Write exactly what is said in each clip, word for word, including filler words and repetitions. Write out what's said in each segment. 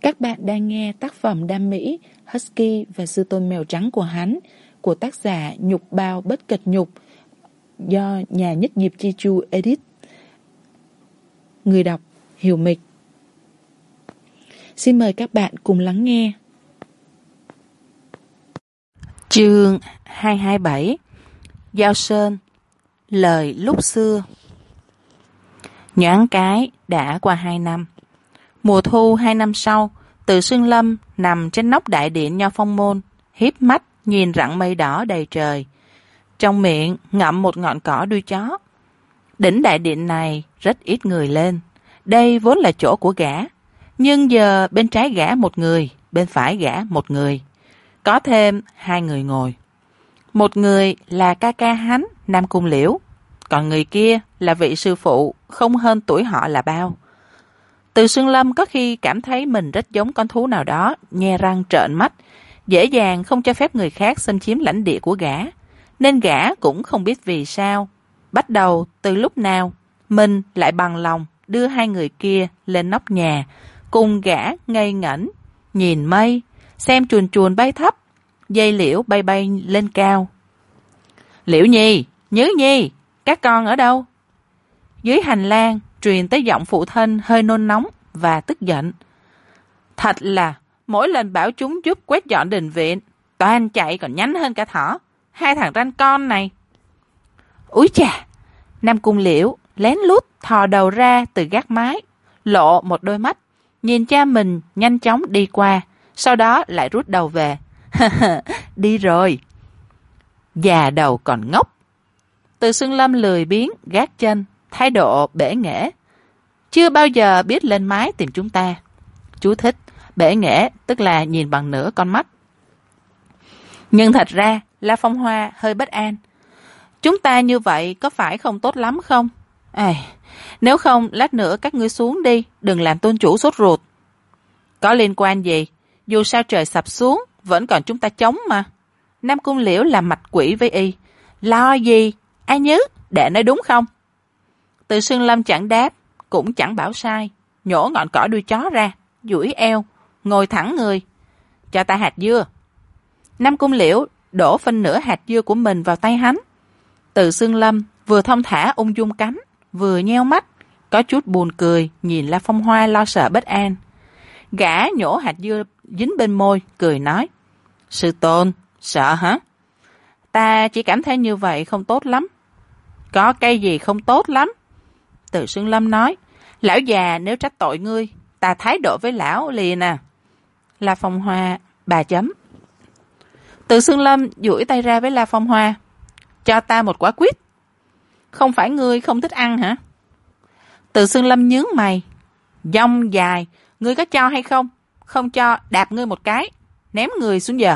Các bạn đang nghe tác phẩm đam mỹ Husky và Sư Tôn Mèo Trắng của hắn của tác giả Nhục Bao Bất Cật Nhục do nhà Nhất Nghiệp Chi Chu edit. Người đọc Hiểu Mịch. Xin mời các bạn cùng lắng nghe. Chương hai hai bảy. Giao Sơn. Lời lúc xưa. Nhoáng cái đã qua hai năm. Mùa thu hai năm sau, Từ Xương Lâm nằm trên nóc đại điện Nho Phong Môn, híp mắt nhìn rặng mây đỏ đầy trời. Trong miệng ngậm một ngọn cỏ đuôi chó. Đỉnh đại điện này rất ít người lên. Đây vốn là chỗ của gã. Nhưng giờ bên trái gã một người, bên phải gã một người. Có thêm hai người ngồi. Một người là ca ca hắn, Nam Cung Liễu. Còn người kia là vị sư phụ, không hơn tuổi họ là bao. Từ Xương Lâm có khi cảm thấy mình rất giống con thú nào đó, nhe răng trợn mắt, dễ dàng không cho phép người khác xâm chiếm lãnh địa của gã. Nên gã cũng không biết vì sao. Bắt đầu từ lúc nào, mình lại bằng lòng đưa hai người kia lên nóc nhà, cùng gã ngây ngẩn, nhìn mây, xem chuồn chuồn bay thấp, dây liễu bay bay lên cao. Liễu Nhi, Nhứ Nhi, các con ở đâu? Dưới hành lang truyền tới giọng phụ thân hơi nôn nóng và tức giận. Thật là mỗi lần bảo chúng giúp quét dọn đình viện, toàn chạy còn nhanh hơn cả thỏ. Hai thằng ranh con này. Úi chà! Nam Cung Liễu lén lút thò đầu ra từ gác mái, lộ một đôi mắt, nhìn cha mình nhanh chóng đi qua, sau đó lại rút đầu về. Đi rồi. Già đầu còn ngốc. Từ Xương Lâm lười biếng gác chân, thái độ bể nghễ. Chưa bao giờ biết lên mái tìm chúng ta. Chú thích, bể nghễ tức là nhìn bằng nửa con mắt. Nhưng thật ra La Phong Hoa hơi bất an. Chúng ta như vậy có phải không tốt lắm không? À, nếu không lát nữa các ngươi xuống đi, đừng làm tôn chủ sốt ruột. Có liên quan gì? Dù sao trời sập xuống, vẫn còn chúng ta chống mà. Nam Cung Liễu làm mặt quỷ với y. Lo gì? Ai Nhứ, đệ nói đúng không? Từ Xương Lâm chẳng đáp, cũng chẳng bảo sai. Nhổ ngọn cỏ đuôi chó ra, duỗi eo, ngồi thẳng người. Cho ta hạt dưa. Nam Cung Liễu đổ phân nửa hạt dưa của mình vào tay hắn. Từ Xương Lâm vừa thong thả ung dung cắn, vừa nheo mắt, có chút buồn cười nhìn La Phong Hoa lo sợ bất an. Gã nhổ hạt dưa dính bên môi, cười nói. Sư tôn, sợ hả? Ta chỉ cảm thấy như vậy không tốt lắm. Có cái gì không tốt lắm? Từ Xương Lâm nói. Lão già nếu trách tội ngươi, ta thái độ với lão liền à. La Phong Hoa, bà chấm. Từ Xương Lâm duỗi tay ra với La Phong Hoa. Cho ta một quả quýt. Không phải ngươi không thích ăn hả? Từ Xương Lâm nhướng mày. Dông dài, ngươi có cho hay không? Không cho, đạp ngươi một cái, ném người xuống giờ.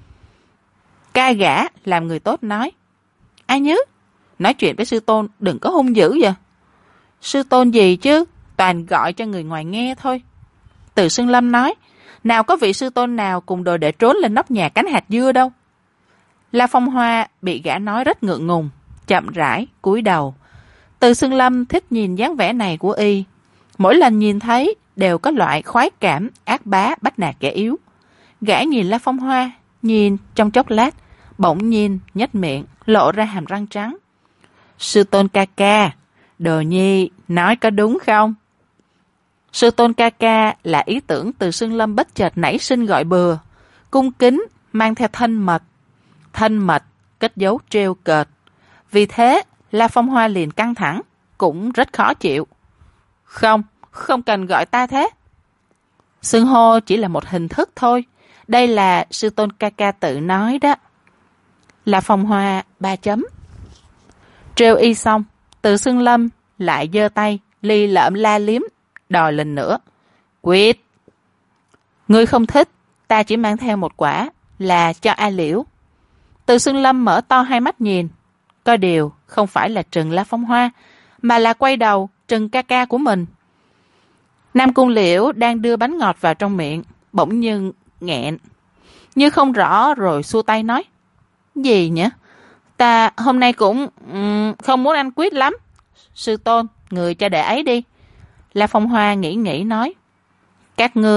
Ca gã làm người tốt nói. Ai Nhứ, nói chuyện với sư tôn đừng có hung dữ vậy. Sư tôn gì chứ, toàn gọi cho người ngoài nghe thôi. Từ Xương Lâm nói. Nào có vị sư tôn nào cùng đồ để trốn lên nóc nhà cánh hạt dưa đâu. La Phong Hoa bị gã nói rất ngượng ngùng, chậm rãi cúi đầu. Từ Xương Lâm thích nhìn dáng vẻ này của y. Mỗi lần nhìn thấy đều có loại khoái cảm ác bá bắt nạt kẻ yếu. Gã nhìn La Phong Hoa, nhìn trong chốc lát, bỗng nhiên nhếch miệng, lộ ra hàm răng trắng. Sư tôn ca ca, Đồ Nhi nói có đúng không? Sư tôn ca ca là ý tưởng Từ Xương Lâm bất chợt nảy sinh gọi bừa, cung kính mang theo thân mật. Thân mật cất dấu trêu cợt. Vì thế La Phong Hoa liền căng thẳng, cũng rất khó chịu. Không, không cần gọi ta thế. Xưng hô chỉ là một hình thức thôi. Đây là sư tôn ca ca tự nói đó. La Phong Hoa ba chấm. Trêu y xong, Từ Xương Lâm lại giơ tay lì lợm la liếm, đòi lần nữa. Quyết. Ngươi không thích, ta chỉ mang theo một quả, là cho A Liễu. Từ Xương Lâm mở to hai mắt nhìn. Có điều không phải là trừng La Phong Hoa, mà là quay đầu trừng ca ca của mình. Nam Cung Liễu đang đưa bánh ngọt vào trong miệng, bỗng nhiên nghẹn. Như không rõ rồi xua tay nói. Gì nhỉ? Ta hôm nay cũng um, không muốn ăn quýt lắm. Sư tôn, người cho đệ ấy đi. La Phong Hoa nghĩ nghĩ nói. Các ngươi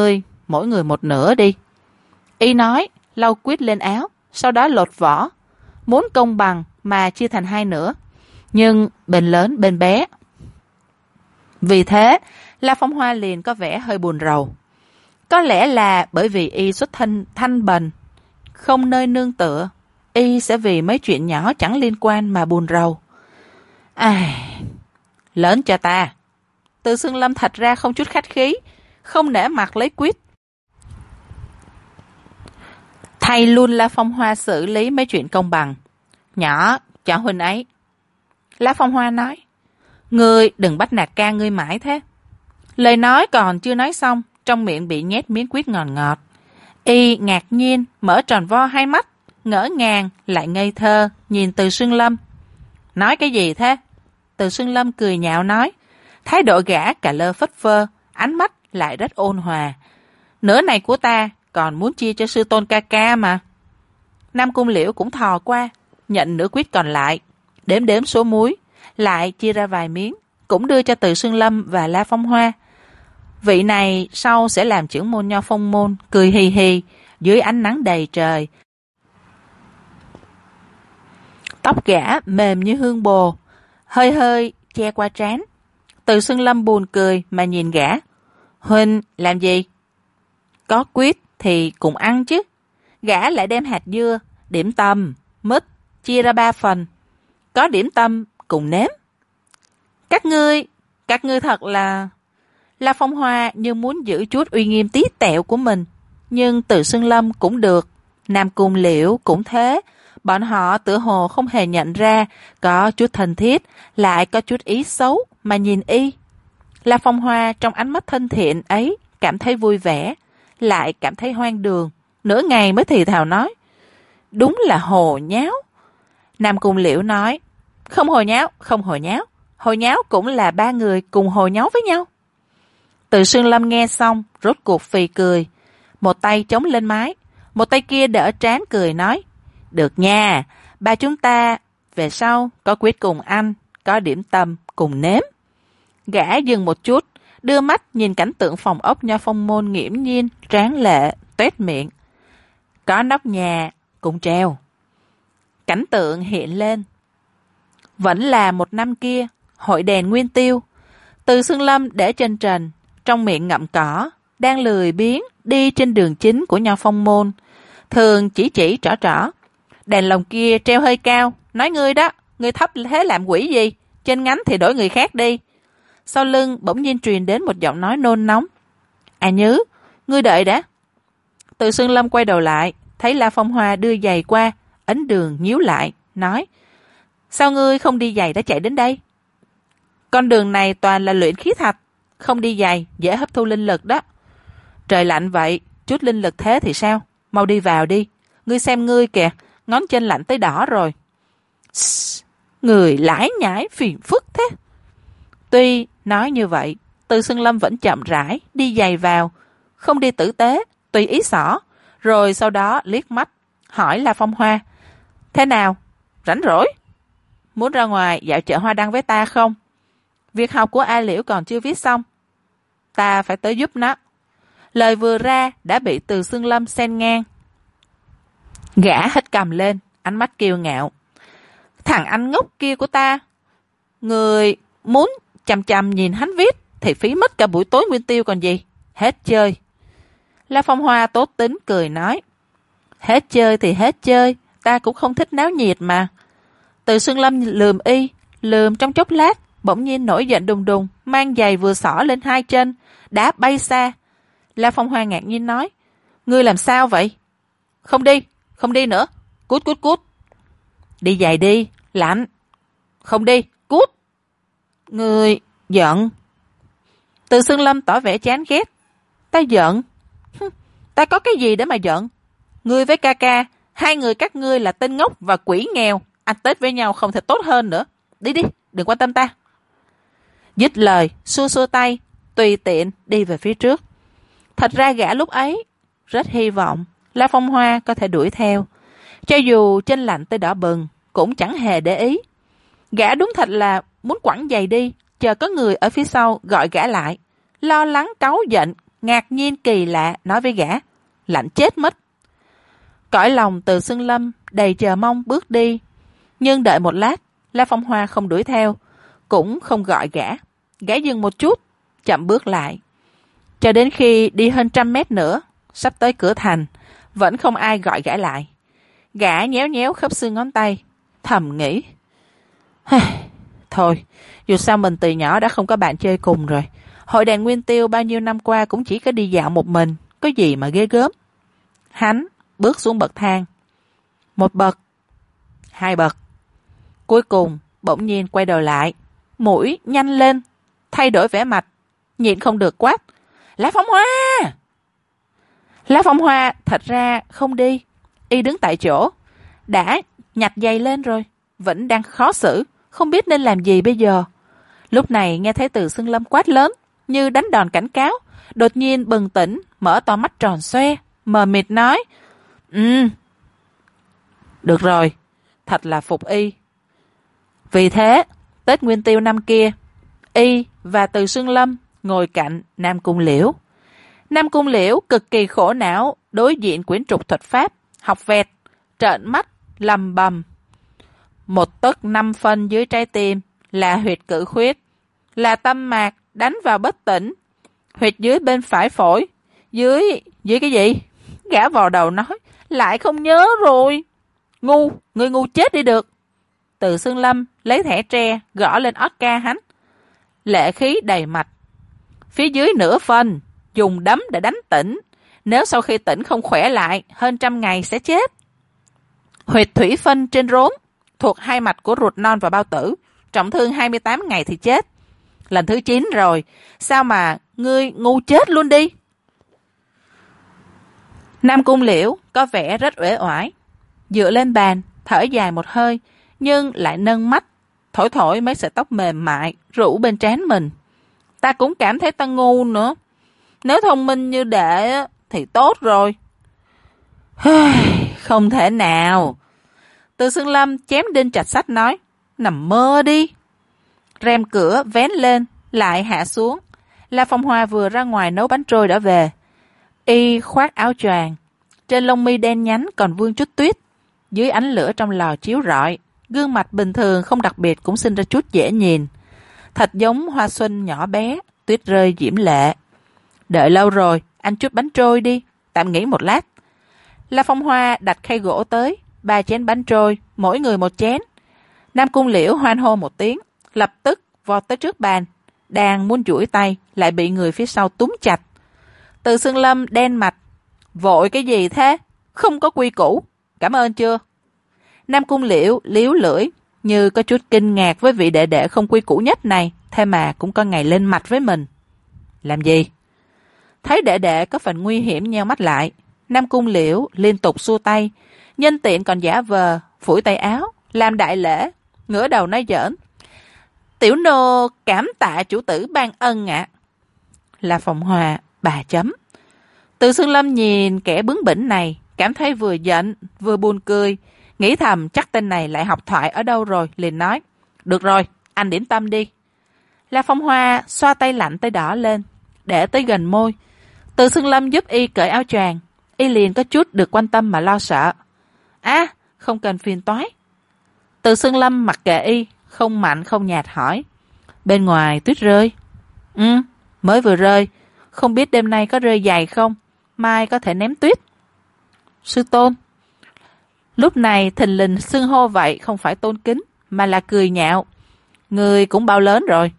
mỗi người một nửa đi. Y nói, lau quýt lên áo, sau đó lột vỏ. Muốn công bằng mà chia thành hai nửa, nhưng bên lớn bên bé. Vì thế, La Phong Hoa liền có vẻ hơi buồn rầu. Có lẽ là bởi vì y xuất thân thanh bần, không nơi nương tựa, y sẽ vì mấy chuyện nhỏ chẳng liên quan mà buồn rầu. Ai... Lớn cho ta. Từ Xương Lâm thật ra không chút khách khí, không nể mặt lấy quýt. Thay luôn La Phong Hoa xử lý mấy chuyện công bằng. Nhỏ, cho huynh ấy. La Phong Hoa nói, ngươi đừng bắt nạt ca ngươi mãi thế. Lời nói còn chưa nói xong, trong miệng bị nhét miếng quýt ngọt ngọt. Y ngạc nhiên, mở tròn vo hai mắt, ngỡ ngàng, lại ngây thơ, nhìn Từ Xương Lâm. Nói cái gì thế? Từ Xương Lâm cười nhạo nói, thái độ gã cả lơ phất phơ, ánh mắt lại rất ôn hòa. Nửa này của ta còn muốn chia cho sư tôn ca ca mà. Nam Cung Liễu cũng thò qua, nhận nửa quýt còn lại, đếm đếm số muối, lại chia ra vài miếng, cũng đưa cho Từ Xương Lâm và La Phong Hoa. Vị này sau sẽ làm trưởng môn Nho Phong môn, cười hì hì dưới ánh nắng đầy trời. Tóc gã mềm như hương bồ, hơi hơi che qua trán. Từ Xương Lâm buồn cười mà nhìn gã. Huynh làm gì? Có quýt thì cùng ăn chứ. Gã lại đem hạt dưa, điểm tâm, mứt chia ra ba phần. Có điểm tâm cùng nếm. Các ngươi, các ngươi thật là... La Phong Hoa như muốn giữ chút uy nghiêm tí tẹo của mình. Nhưng Từ Xương Lâm cũng được, Nam Cung Liễu cũng thế. Bọn họ tựa hồ không hề nhận ra có chút thân thiết, lại có chút ý xấu mà nhìn y. La Phong Hoa trong ánh mắt thân thiện ấy cảm thấy vui vẻ, lại cảm thấy hoang đường. Nửa ngày mới thì thào nói, đúng là hồ nháo. Nam Cung Liễu nói, không hồ nháo, không hồ nháo. Hồ nháo cũng là ba người cùng hồ nháo với nhau. Từ Xương Lâm nghe xong, rốt cuộc phì cười. Một tay chống lên mái, một tay kia đỡ trán cười nói, được nha, ba chúng ta về sau có quýt cùng ăn, có điểm tâm cùng nếm. Gã dừng một chút, đưa mắt nhìn cảnh tượng phòng ốc Nho Phong môn nghiễm nhiên, tráng lệ, tuét miệng. Có nóc nhà cùng treo. Cảnh tượng hiện lên. Vẫn là một năm kia, hội đèn nguyên tiêu. Từ Xương Lâm để trên trần, trong miệng ngậm cỏ, đang lười biếng đi trên đường chính của Nho Phong môn. Thường chỉ chỉ trỏ trỏ. Đèn lồng kia treo hơi cao, nói ngươi đó, ngươi thấp thế làm quỷ gì, trên ngắn thì đổi người khác đi. Sau lưng bỗng nhiên truyền đến một giọng nói nôn nóng. À Nhứ, ngươi đợi đã. Từ Xương Lâm quay đầu lại, thấy La Phong Hoa đưa giày qua, ấn đường nhíu lại, nói, sao ngươi không đi giày đã chạy đến đây? Con đường này toàn là luyện khí thạch, không đi giày dễ hấp thu linh lực đó. Trời lạnh vậy, chút linh lực thế thì sao? Mau đi vào đi, ngươi xem ngươi kìa, ngón chân lạnh tới đỏ rồi. Sss, người lải nhải phiền phức thế. Tuy nói như vậy, Từ Xương Lâm vẫn chậm rãi đi giày vào, không đi tử tế, tùy ý xỏ, rồi sau đó liếc mắt hỏi La Phong Hoa, thế nào, rảnh rỗi, muốn ra ngoài dạo chợ hoa đăng với ta không? Việc học của A Liễu còn chưa viết xong, ta phải tới giúp nó. Lời vừa ra đã bị Từ Xương Lâm xen ngang. Gã hất cầm lên, ánh mắt kiêu ngạo. Thằng anh ngốc kia của ta, người muốn chằm chằm nhìn hắn viết thì phí mất cả buổi tối nguyên tiêu còn gì. Hết chơi. La Phong Hoa tốt tính cười nói, hết chơi thì hết chơi, ta cũng không thích náo nhiệt mà. Từ Xương Lâm lườm y, lườm trong chốc lát, bỗng nhiên nổi giận đùng đùng, mang giày vừa xỏ lên hai chân, đá bay xa. La Phong Hoa ngạc nhiên nói, ngươi làm sao vậy? Không đi, không đi nữa, cút cút cút. Đi giày đi, lạnh. Không đi, cút. Ngươi giận. Từ Xương Lâm tỏ vẻ chán ghét. Ta giận? Ta có cái gì để mà giận? Ngươi với ca ca, hai người các ngươi là tên ngốc và quỷ nghèo, ăn Tết với nhau không thể tốt hơn nữa. Đi đi, đừng quan tâm ta. Dứt lời, xua xua tay, tùy tiện đi về phía trước. Thật ra gã lúc ấy rất hy vọng La Phong Hoa có thể đuổi theo. Cho dù chân lạnh tới đỏ bừng, cũng chẳng hề để ý. Gã đúng thật là muốn quẳng giày đi, chờ có người ở phía sau gọi gã lại. Lo lắng cáu giận, ngạc nhiên kỳ lạ nói với gã, lạnh chết mất. Cõi lòng Từ Xưng Lâm đầy chờ mong bước đi, nhưng đợi một lát, La Phong Hoa không đuổi theo, cũng không gọi gã. Gã dừng một chút, chậm bước lại. Cho đến khi đi hơn trăm mét nữa, sắp tới cửa thành, vẫn không ai gọi gã lại. Gã nhéo nhéo khớp xương ngón tay, thầm nghĩ. Thôi, dù sao mình từ nhỏ đã không có bạn chơi cùng rồi. Hội đàn Nguyên Tiêu bao nhiêu năm qua cũng chỉ có đi dạo một mình, có gì mà ghê gớm. Hắn bước xuống bậc thang. Một bậc, hai bậc. Cuối cùng, bỗng nhiên quay đầu lại, mũi nhanh lên, thay đổi vẻ mặt, nhịn không được quát. La Phong Hoa! La Phong Hoa thật ra không đi, y đứng tại chỗ, đã nhặt giày lên rồi, vẫn đang khó xử, không biết nên làm gì bây giờ. Lúc này nghe thấy Từ Xưng Lâm quát lớn, như đánh đòn cảnh cáo, đột nhiên bừng tỉnh, mở to mắt tròn xoe, mờ mịt nói. Ừ, được rồi, thật là phục y. Vì thế, Tết Nguyên Tiêu năm kia, y và Từ Xưng Lâm ngồi cạnh Nam Cung Liễu. Nam Cung Liễu cực kỳ khổ não đối diện quyển trục thuật pháp, học vẹt, trợn mắt, lầm bầm. Một tấc năm phân dưới trái tim là huyệt cự khuyết, là tâm mạc đánh vào bất tỉnh. Huyệt dưới bên phải phổi, dưới, dưới cái gì? Gã vào đầu nói, lại không nhớ rồi. Ngu, người ngu chết đi được. Từ Xưng Lâm lấy thẻ tre gõ lên ót ca hắn. Lệ khí đầy mặt. Phía dưới nửa phân, dùng đấm để đánh tỉnh. Nếu sau khi tỉnh không khỏe lại, hơn trăm ngày sẽ chết. Huyệt thủy phân trên rốn, thuộc hai mạch của ruột non và bao tử, trọng thương hai mươi tám ngày thì chết. Lần thứ chín rồi, sao mà ngươi ngu chết luôn đi? Nam Cung Liễu có vẻ rất uể oải, dựa lên bàn, thở dài một hơi, nhưng lại nâng mắt, thổi thổi mấy sợi tóc mềm mại, rủ bên trán mình. Ta cũng cảm thấy ta ngu nữa. Nếu thông minh như đệ thì tốt rồi. Không thể nào. Từ Xưng Lâm chém đinh chặt sắt nói, nằm mơ đi. Rèm cửa vén lên, lại hạ xuống. La Phong Hoa vừa ra ngoài nấu bánh trôi đã về. Y khoác áo choàng, trên lông mi đen nhánh còn vương chút tuyết. Dưới ánh lửa trong lò chiếu rọi, gương mặt bình thường không đặc biệt cũng sinh ra chút dễ nhìn. Thật giống hoa xuân nhỏ bé, tuyết rơi diễm lệ. Đợi lâu rồi, ăn chút bánh trôi đi, tạm nghỉ một lát. La Phong Hoa đặt khay gỗ tới, ba chén bánh trôi, mỗi người một chén. Nam Cung Liễu hoan hô một tiếng, lập tức vọt tới trước bàn, đang muốn duỗi tay, lại bị người phía sau túm chặt. Từ Xưng Lâm đen mặt, vội cái gì thế? Không có quy củ, cảm ơn chưa? Nam Cung Liễu liếu lưỡi, như có chút kinh ngạc với vị đệ đệ không quy củ nhất này, thế mà cũng có ngày lên mặt với mình. Làm gì? Thấy đệ đệ có phần nguy hiểm nheo mắt lại, Nam Cung Liễu liên tục xua tay, nhân tiện còn giả vờ phủi tay áo, làm đại lễ, ngửa đầu nói giỡn. Tiểu nô cảm tạ chủ tử ban ân ạ. À. Là Phong Hoa, bà chấm. Từ Xưng Lâm nhìn kẻ bướng bỉnh này, cảm thấy vừa giận, vừa buồn cười, nghĩ thầm chắc tên này lại học thoại ở đâu rồi, liền nói. Được rồi, anh điểm tâm đi. La Phong Hoa xoa tay lạnh tay đỏ lên, để tới gần môi. Từ Xưng Lâm giúp y cởi áo choàng, y liền có chút được quan tâm mà lo sợ. À, không cần phiền toái. Từ Xưng Lâm mặc kệ y, không mạnh không nhạt hỏi. Bên ngoài tuyết rơi. Ừ, mới vừa rơi. Không biết đêm nay có rơi dày không? Mai có thể ném tuyết. Sư tôn. Lúc này thình lình xưng hô vậy không phải tôn kính, mà là cười nhạo. Người cũng bao lớn rồi.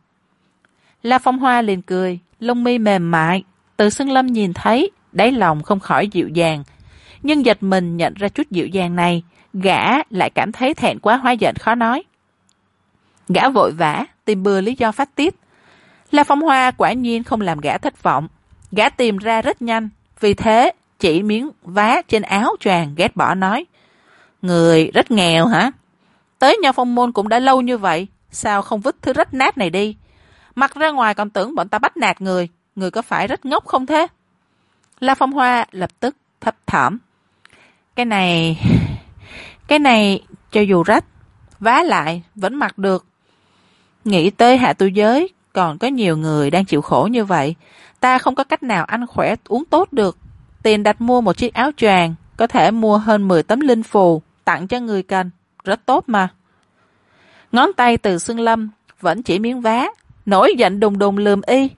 La Phong Hoa liền cười, lông mi mềm mại. Từ Xưng Lâm nhìn thấy, đáy lòng không khỏi dịu dàng. Nhưng giật mình nhận ra chút dịu dàng này, gã lại cảm thấy thẹn quá hóa giận khó nói. Gã vội vã, tìm bừa lý do phát tiết. La Phong Hoa quả nhiên không làm gã thất vọng. Gã tìm ra rất nhanh, vì thế chỉ miếng vá trên áo choàng ghét bỏ nói. Người rất nghèo hả? Tới Nho Phong Môn cũng đã lâu như vậy, sao không vứt thứ rách nát này đi? Mặc ra ngoài còn tưởng bọn ta bắt nạt người, người có phải rất ngốc không thế? La Phong Hoa lập tức thấp thỏm. Cái này... Cái này cho dù rách, vá lại vẫn mặc được. Nghĩ tới hạ tu giới, còn có nhiều người đang chịu khổ như vậy. Ta không có cách nào ăn khỏe uống tốt được. Tiền đặt mua một chiếc áo choàng có thể mua hơn mười tấm linh phù tặng cho người cần. Rất tốt mà. Ngón tay Từ Xương Lâm vẫn chỉ miếng vá, nổi giận đùng đùng lườm y.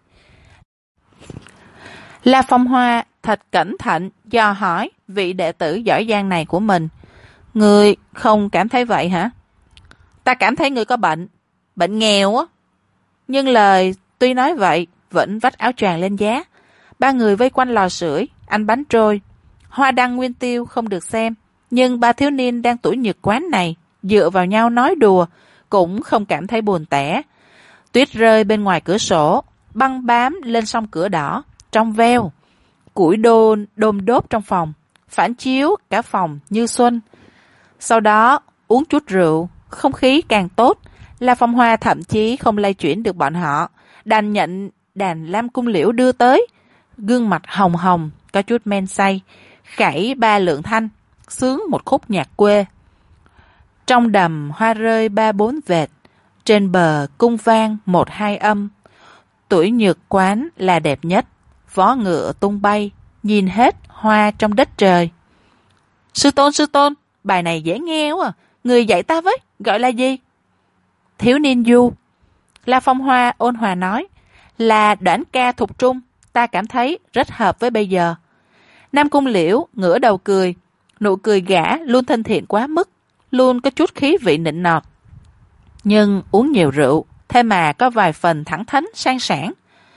La Phong Hoa thật cẩn thận dò hỏi vị đệ tử giỏi giang này của mình. Người không cảm thấy vậy hả? Ta cảm thấy người có bệnh, bệnh nghèo á. Nhưng lời tuy nói vậy, vẫn vắt áo choàng lên giá. Ba người vây quanh lò sưởi, ăn bánh trôi. Hoa đăng nguyên tiêu không được xem, nhưng ba thiếu niên đang tuổi nhược quán này dựa vào nhau nói đùa, cũng không cảm thấy buồn tẻ. Tuyết rơi bên ngoài cửa sổ, băng bám lên song cửa đỏ, trong veo. Củi đôn đôm đốt trong phòng, phản chiếu cả phòng như xuân. Sau đó uống chút rượu, không khí càng tốt. La Phong Hoa thậm chí không lay chuyển được bọn họ, đành nhận đàn Lam Cung Liễu đưa tới. Gương mặt hồng hồng, có chút men say, khảy ba lượng thanh, sướng một khúc nhạc quê. Trong đầm hoa rơi ba bốn vệt, trên bờ cung vang một hai âm. Tuổi nhược quán là đẹp nhất, vó ngựa tung bay, nhìn hết hoa trong đất trời. Sư tôn, sư tôn, bài này dễ nghe quá à. Người dạy ta với, gọi là gì? Thiếu niên du. La Phong Hoa ôn hòa nói, là đoạn ca thục trung, ta cảm thấy rất hợp với bây giờ. Nam Cung Liễu ngửa đầu cười, nụ cười gã luôn thân thiện quá mức, luôn có chút khí vị nịnh nọt. Nhưng uống nhiều rượu, thế mà có vài phần thẳng thắn sang sảng.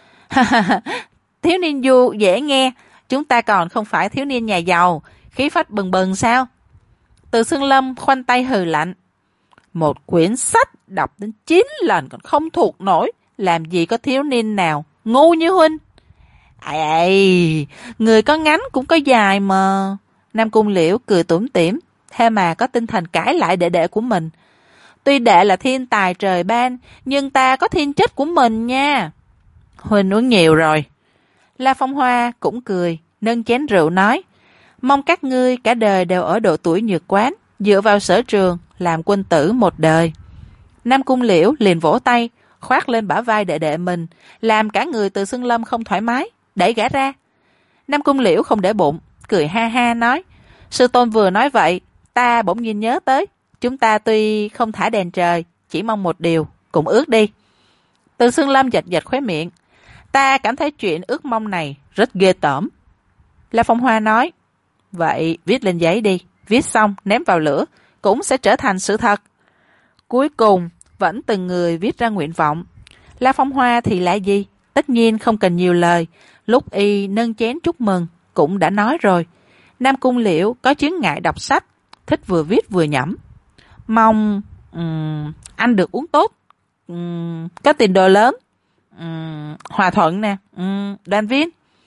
Thiếu niên du dễ nghe, chúng ta còn không phải thiếu niên nhà giàu, khí phách bừng bừng sao? Từ Xương Lâm khoanh tay hừ lạnh. Một quyển sách đọc đến chín lần còn không thuộc nổi, làm gì có thiếu niên nào ngu như huynh. Ai ai, người có ngắn cũng có dài mà. Nam Cung Liễu cười tủm tỉm, thế mà có tinh thần cãi lại đệ đệ của mình. Tuy đệ là thiên tài trời ban, nhưng ta có thiên chất của mình nha. Huynh uống nhiều rồi. La Phong Hoa cũng cười, nâng chén rượu nói, mong các ngươi cả đời đều ở độ tuổi nhược quán, dựa vào sở trường, làm quân tử một đời. Nam Cung Liễu liền vỗ tay, khoác lên bả vai đệ đệ mình, làm cả người Từ Xương Lâm không thoải mái, đẩy gã ra. Nam Cung Liễu không để bụng, cười ha ha nói, sư tôn vừa nói vậy, ta bỗng nhiên nhớ tới, chúng ta tuy không thả đèn trời, chỉ mong một điều, cùng ước đi. Từ Xương Lâm giật giật khóe miệng, ta cảm thấy chuyện ước mong này rất ghê tởm. La Phong Hoa nói, vậy viết lên giấy đi, viết xong ném vào lửa, cũng sẽ trở thành sự thật. Cuối cùng, vẫn từng người viết ra nguyện vọng. La Phong Hoa thì lại gì? Tất nhiên không cần nhiều lời, lúc y nâng chén chúc mừng, cũng đã nói rồi. Nam Cung Liễu có chướng ngại đọc sách, thích vừa viết vừa nhẩm. Mong um, anh được uống tốt, um, có tiền đồ lớn, um, hòa thuận nè, um, đoàn viên.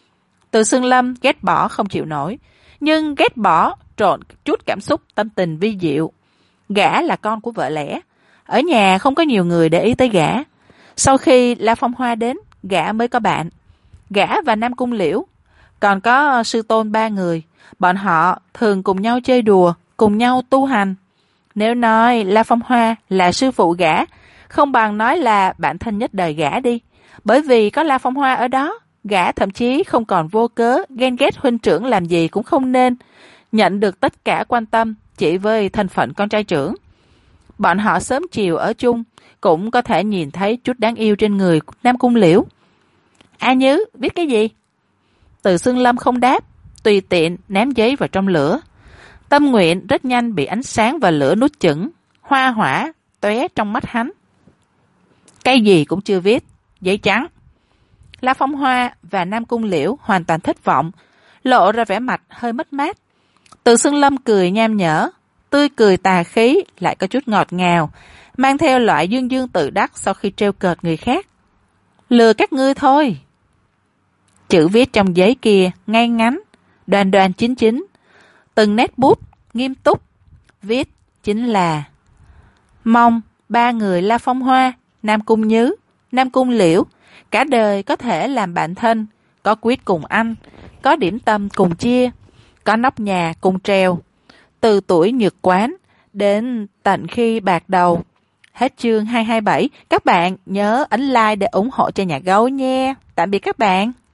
Từ Xương Lâm ghét bỏ không chịu nổi, nhưng ghét bỏ trộn chút cảm xúc tâm tình vi diệu. Gã là con của vợ lẽ, ở nhà không có nhiều người để ý tới gã. Sau khi La Phong Hoa đến, gã mới có bạn. Gã và Nam Cung Liễu, còn có sư tôn ba người. Bọn họ thường cùng nhau chơi đùa, cùng nhau tu hành. Nếu nói La Phong Hoa là sư phụ gã, không bằng nói là bạn thân nhất đời gã đi. Bởi vì có La Phong Hoa ở đó, gã thậm chí không còn vô cớ ghen ghét huynh trưởng làm gì cũng không nên, nhận được tất cả quan tâm chỉ với thân phận con trai trưởng. Bọn họ sớm chiều ở chung, cũng có thể nhìn thấy chút đáng yêu trên người Nam Cung Liễu. A Nhứ, viết cái gì? Từ Xương Lâm không đáp, tùy tiện ném giấy vào trong lửa. Tâm nguyện rất nhanh bị ánh sáng và lửa nuốt chửng, hoa hỏa tóe trong mắt hắn. Cái gì cũng chưa viết, giấy trắng. La Phong Hoa và Nam Cung Liễu hoàn toàn thất vọng, lộ ra vẻ mặt hơi mất mát. Từ Xương Lâm cười nham nhở, tươi cười tà khí lại có chút ngọt ngào, mang theo loại dương dương tự đắc sau khi trêu cợt người khác. Lừa các ngươi thôi. Chữ viết trong giấy kia ngay ngắn, đoan đoan chính chính, từng nét bút nghiêm túc, viết chính là mong ba người La Phong Hoa, Nam Cung Nhứ, Nam Cung Liễu cả đời có thể làm bạn thân, có quyết cùng ăn, có điểm tâm cùng chia, có nóc nhà cùng treo, từ tuổi nhược quán đến tận khi bạc đầu. Hết chương hai hai bảy. Các bạn nhớ ấn like để ủng hộ cho nhà gấu nha. Tạm biệt các bạn.